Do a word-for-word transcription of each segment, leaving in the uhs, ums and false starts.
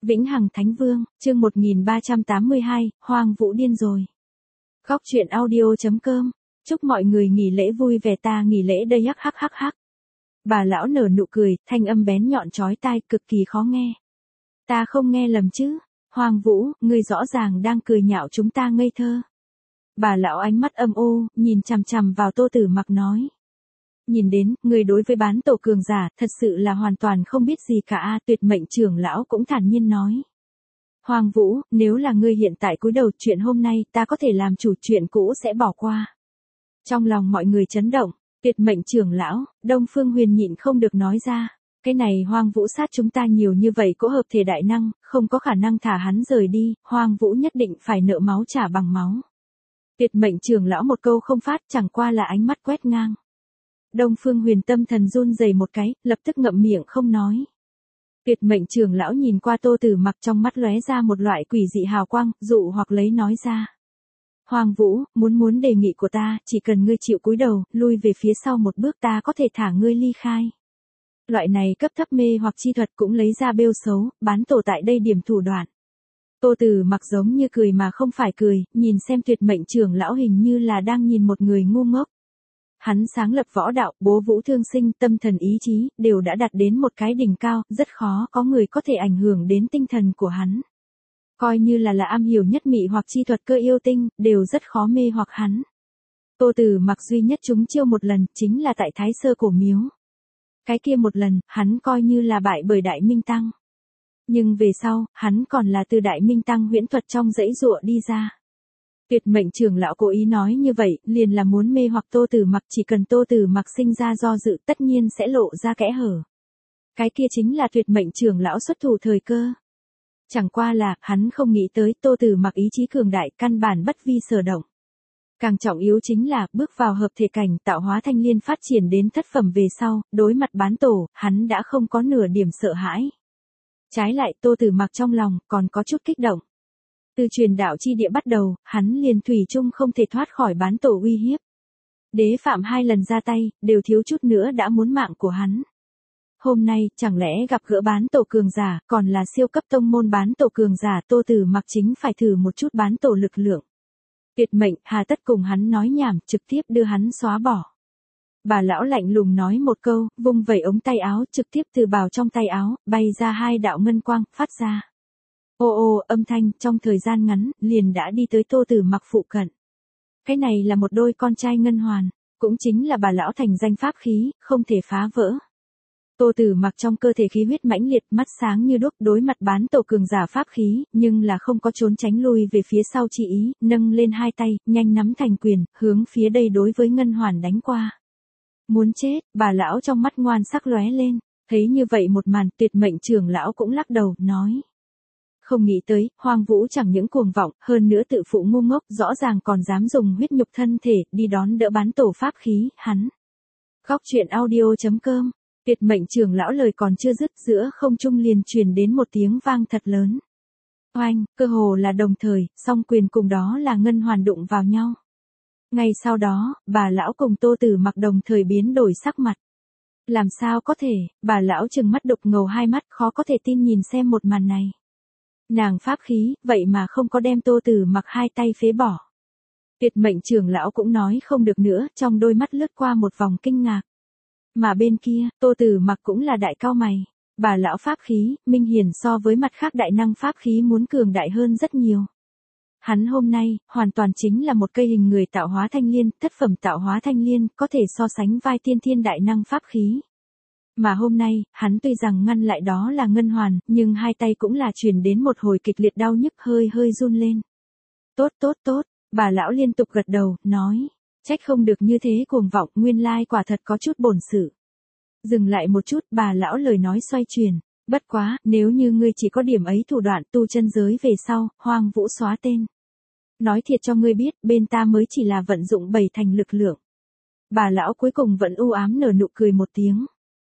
Vĩnh Hằng Thánh Vương, chương một nghìn ba trăm tám mươi hai, Hoang Vũ điên rồi. Góc truyện audio chấm com, chúc mọi người nghỉ lễ vui vẻ, ta nghỉ lễ đây hắc hắc hắc hắc. Bà lão nở nụ cười, thanh âm bén nhọn chói tai, cực kỳ khó nghe. Ta không nghe lầm chứ? Hoang Vũ, ngươi rõ ràng đang cười nhạo chúng ta ngây thơ. Bà lão ánh mắt âm u, nhìn chằm chằm vào Tô Tử Mặc nói. Nhìn đến, người đối với bán tổ cường giả, thật sự là hoàn toàn không biết gì cả a. Tuyệt Mệnh trưởng lão cũng thản nhiên nói. Hoang Vũ, nếu là ngươi hiện tại cúi đầu, chuyện hôm nay ta có thể làm chủ, chuyện cũ sẽ bỏ qua. Trong lòng mọi người chấn động, Tuyệt Mệnh trưởng lão, Đông Phương Huyền nhịn không được nói ra. Cái này Hoang Vũ sát chúng ta nhiều như vậy, cỗ hợp thể đại năng, không có khả năng thả hắn rời đi, Hoang Vũ nhất định phải nợ máu trả bằng máu. Tuyệt Mệnh trưởng lão một câu không phát, chẳng qua là ánh mắt quét ngang. Đông Phương Huyền tâm thần run rẩy một cái, lập tức ngậm miệng không nói. Tuyệt Mệnh trưởng lão nhìn qua Tô Tử Mặc, trong mắt lóe ra một loại quỷ dị hào quang, dụ hoặc lấy nói ra. Hoang Vũ, muốn muốn đề nghị của ta, chỉ cần ngươi chịu cúi đầu, lui về phía sau một bước, ta có thể thả ngươi ly khai. Loại này cấp thấp mê hoặc chi thuật cũng lấy ra bêu xấu, bán tổ tại đây điểm thủ đoạn. Tô Tử Mặc giống như cười mà không phải cười, nhìn xem Tuyệt Mệnh trưởng lão hình như là đang nhìn một người ngu ngốc. Hắn sáng lập võ đạo, bố vũ thương sinh, tâm thần ý chí, đều đã đạt đến một cái đỉnh cao, rất khó có người có thể ảnh hưởng đến tinh thần của hắn. Coi như là là am hiểu nhất mị hoặc chi thuật cơ yêu tinh, đều rất khó mê hoặc hắn. Tô Tử Mặc duy nhất trúng chiêu một lần, chính là tại Thái Sơ Cổ Miếu. Cái kia một lần, hắn coi như là bại bởi Đại Minh Tăng. Nhưng về sau, hắn còn là từ Đại Minh Tăng huyễn thuật trong dãy dụa đi ra. Tuyệt Mệnh trưởng lão cố ý nói như vậy, liền là muốn mê hoặc Tô Tử Mặc, chỉ cần Tô Tử Mặc sinh ra do dự, tất nhiên sẽ lộ ra kẽ hở. Cái kia chính là Tuyệt Mệnh trưởng lão xuất thủ thời cơ. Chẳng qua là, hắn không nghĩ tới Tô Tử Mặc ý chí cường đại, căn bản bất vi sở động. Càng trọng yếu chính là, bước vào hợp thể cảnh, tạo hóa thanh liên phát triển đến thất phẩm về sau, đối mặt bán tổ, hắn đã không có nửa điểm sợ hãi. Trái lại, Tô Tử Mặc trong lòng, còn có chút kích động. Từ truyền đạo chi địa bắt đầu, hắn liền thủy chung không thể thoát khỏi bán tổ uy hiếp. Đế phạm hai lần ra tay, đều thiếu chút nữa đã muốn mạng của hắn. Hôm nay, chẳng lẽ gặp gỡ bán tổ cường giả, còn là siêu cấp tông môn bán tổ cường giả, Tô Tử Mặc chính phải thử một chút bán tổ lực lượng. Tuyệt Mệnh, hà tất cùng hắn nói nhảm, trực tiếp đưa hắn xóa bỏ. Bà lão lạnh lùng nói một câu, vung vẩy ống tay áo, trực tiếp từ bào trong tay áo, bay ra hai đạo ngân quang, phát ra. Ô ô, âm thanh, trong thời gian ngắn, liền đã đi tới Tô Tử Mặc phụ cận. Cái này là một đôi con trai ngân hoàn, cũng chính là bà lão thành danh pháp khí, không thể phá vỡ. Tô Tử Mặc trong cơ thể khí huyết mãnh liệt, mắt sáng như đuốc, đối mặt bán tổ cường giả pháp khí, nhưng là không có trốn tránh lui về phía sau chi ý, nâng lên hai tay, nhanh nắm thành quyền, hướng phía đây đối với ngân hoàn đánh qua. Muốn chết, bà lão trong mắt ngoan sắc lóe lên, thấy như vậy một màn, Tuyệt Mệnh trưởng lão cũng lắc đầu, nói. Không nghĩ tới, Hoang Vũ chẳng những cuồng vọng, hơn nữa tự phụ ngu ngốc, rõ ràng còn dám dùng huyết nhục thân thể, đi đón đỡ bán tổ pháp khí, hắn. Góc truyện audio chấm com, Tuyệt Mệnh trưởng lão lời còn chưa dứt, giữa không trung liền truyền đến một tiếng vang thật lớn. Oanh, cơ hồ là đồng thời, song quyền cùng đó là ngân hoàn đụng vào nhau. Ngay sau đó, bà lão cùng Tô Tử Mặc đồng thời biến đổi sắc mặt. Làm sao có thể, bà lão trừng mắt đục ngầu hai mắt, khó có thể tin nhìn xem một màn này. Nàng pháp khí, vậy mà không có đem Tô Tử Mặc hai tay phế bỏ. Tuyệt Mệnh trưởng lão cũng nói không được nữa, trong đôi mắt lướt qua một vòng kinh ngạc. Mà bên kia, Tô Tử Mặc cũng là đại cao mày. Bà lão pháp khí, minh hiển so với mặt khác đại năng pháp khí muốn cường đại hơn rất nhiều. Hắn hôm nay, hoàn toàn chính là một cây hình người tạo hóa thanh liên, thất phẩm tạo hóa thanh liên, có thể so sánh vai tiên thiên đại năng pháp khí. Mà hôm nay, hắn tuy rằng ngăn lại đó là ngân hoàn, nhưng hai tay cũng là truyền đến một hồi kịch liệt đau nhức, hơi hơi run lên. Tốt tốt tốt, bà lão liên tục gật đầu, nói. Trách không được như thế cuồng vọng, nguyên lai quả thật có chút bổn sự. Dừng lại một chút, bà lão lời nói xoay chuyển. Bất quá, nếu như ngươi chỉ có điểm ấy thủ đoạn tu chân giới về sau, Hoang Vũ xóa tên. Nói thiệt cho ngươi biết, bên ta mới chỉ là vận dụng bảy thành lực lượng. Bà lão cuối cùng vẫn u ám nở nụ cười một tiếng.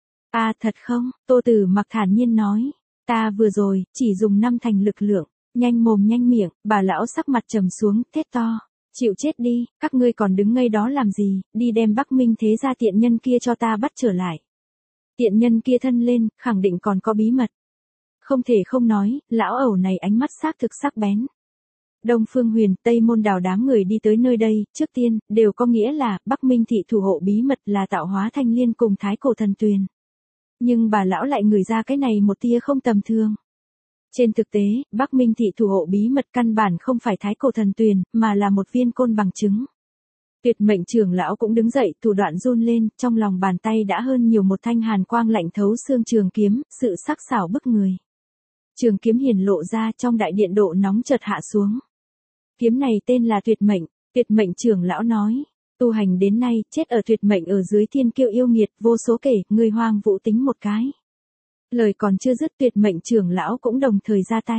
À thật không, Tô Tử Mặc thản nhiên nói. Ta vừa rồi, chỉ dùng năm thành lực lượng. Nhanh mồm nhanh miệng, bà lão sắc mặt trầm xuống, thét to. Chịu chết đi, các ngươi còn đứng ngây đó làm gì, đi đem Bắc Minh thế gia tiện nhân kia cho ta bắt trở lại. Tiện nhân kia thân lên, khẳng định còn có bí mật. Không thể không nói, lão ẩu này ánh mắt xác thực sắc bén. Đông Phương Huyền, Tây Môn Đào đám người đi tới nơi đây, trước tiên, đều có nghĩa là, Bắc Minh thị thủ hộ bí mật là tạo hóa thanh liên cùng thái cổ thần tuyền. Nhưng bà lão lại ngửi ra cái này một tia không tầm thường. Trên thực tế, Bắc Minh thị thủ hộ bí mật căn bản không phải thái cổ thần tuyền, mà là một viên côn bằng trứng. Tuyệt mệnh trưởng lão cũng đứng dậy, thủ đoạn run lên, trong lòng bàn tay đã hơn nhiều một thanh hàn quang lạnh thấu xương trường kiếm, sự sắc sảo bức người. Trường kiếm hiển lộ ra trong đại điện độ nóng chợt hạ xuống. Kiếm này tên là tuyệt mệnh, tuyệt mệnh trưởng lão nói. Tu hành đến nay, chết ở tuyệt mệnh ở dưới thiên kiêu yêu nghiệt, vô số kể, người Hoang Vũ tính một cái. Lời còn chưa dứt, tuyệt mệnh trưởng lão cũng đồng thời ra tay.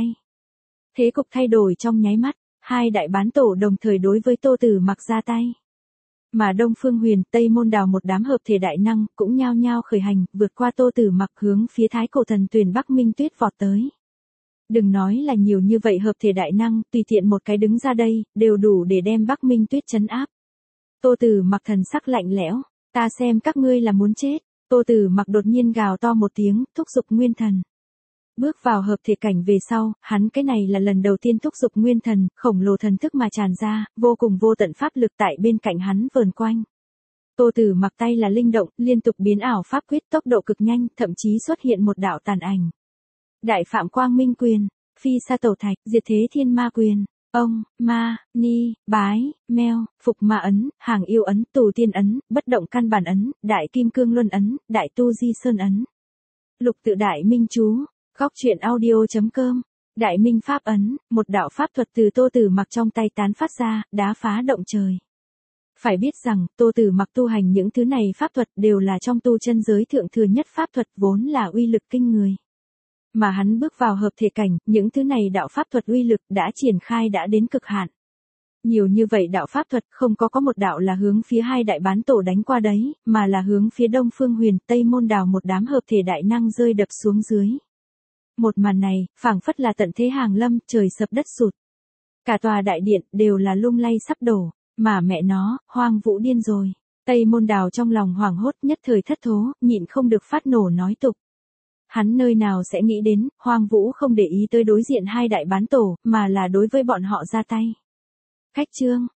Thế cục thay đổi trong nháy mắt, hai đại bán tổ đồng thời đối với Tô Tử Mặc ra tay. Mà Đông Phương Huyền, Tây Môn Đào một đám hợp thể đại năng, cũng nhao nhao khởi hành, vượt qua Tô Tử Mặc hướng phía thái cổ thần tuyền Bắc Minh Tuyết vọt tới. Đừng nói là nhiều như vậy hợp thể đại năng, tùy tiện một cái đứng ra đây, đều đủ để đem Bắc Minh Tuyết trấn áp. Tô Tử Mặc thần sắc lạnh lẽo, ta xem các ngươi là muốn chết. Tô Tử Mặc đột nhiên gào to một tiếng, thúc giục nguyên thần. Bước vào hợp thể cảnh về sau, hắn cái này là lần đầu tiên thúc giục nguyên thần, khổng lồ thần thức mà tràn ra, vô cùng vô tận pháp lực tại bên cạnh hắn vờn quanh. Tô Tử Mặc tay là linh động, liên tục biến ảo pháp quyết tốc độ cực nhanh, thậm chí xuất hiện một đạo tàn ảnh. Đại Phạm Quang Minh Quyền, Phi Sa Tẩu Thạch, Diệt Thế Thiên Ma Quyền, Ông, Ma, Ni, Bái, Meo, Phục Ma Ấn, Hàng Yêu Ấn, Tù Tiên Ấn, Bất Động Căn Bản Ấn, Đại Kim Cương Luân Ấn, Đại Tu Di Sơn Ấn. Lục Tự Đại Minh Chú, Góc truyện audio chấm com, Đại Minh Pháp Ấn, một đạo pháp thuật từ Tô Tử Mặc trong tay tán phát ra, đá phá động trời. Phải biết rằng, Tô Tử Mặc tu hành những thứ này pháp thuật đều là trong tu chân giới thượng thừa nhất pháp thuật vốn là uy lực kinh người. Mà hắn bước vào hợp thể cảnh, những thứ này đạo pháp thuật uy lực đã triển khai đã đến cực hạn. Nhiều như vậy đạo pháp thuật không có có một đạo là hướng phía hai đại bán tổ đánh qua đấy, mà là hướng phía Đông Phương Huyền, Tây Môn Đào một đám hợp thể đại năng rơi đập xuống dưới. Một màn này, phảng phất là tận thế hàng lâm, trời sập đất sụt. Cả tòa đại điện đều là lung lay sắp đổ, mà mẹ nó, Hoang Vũ điên rồi. Tây Môn Đào trong lòng hoảng hốt nhất thời thất thố, nhịn không được phát nổ nói tục. Hắn nơi nào sẽ nghĩ đến, Hoang Vũ không để ý tới đối diện hai đại bán tổ, mà là đối với bọn họ ra tay. Khách chương,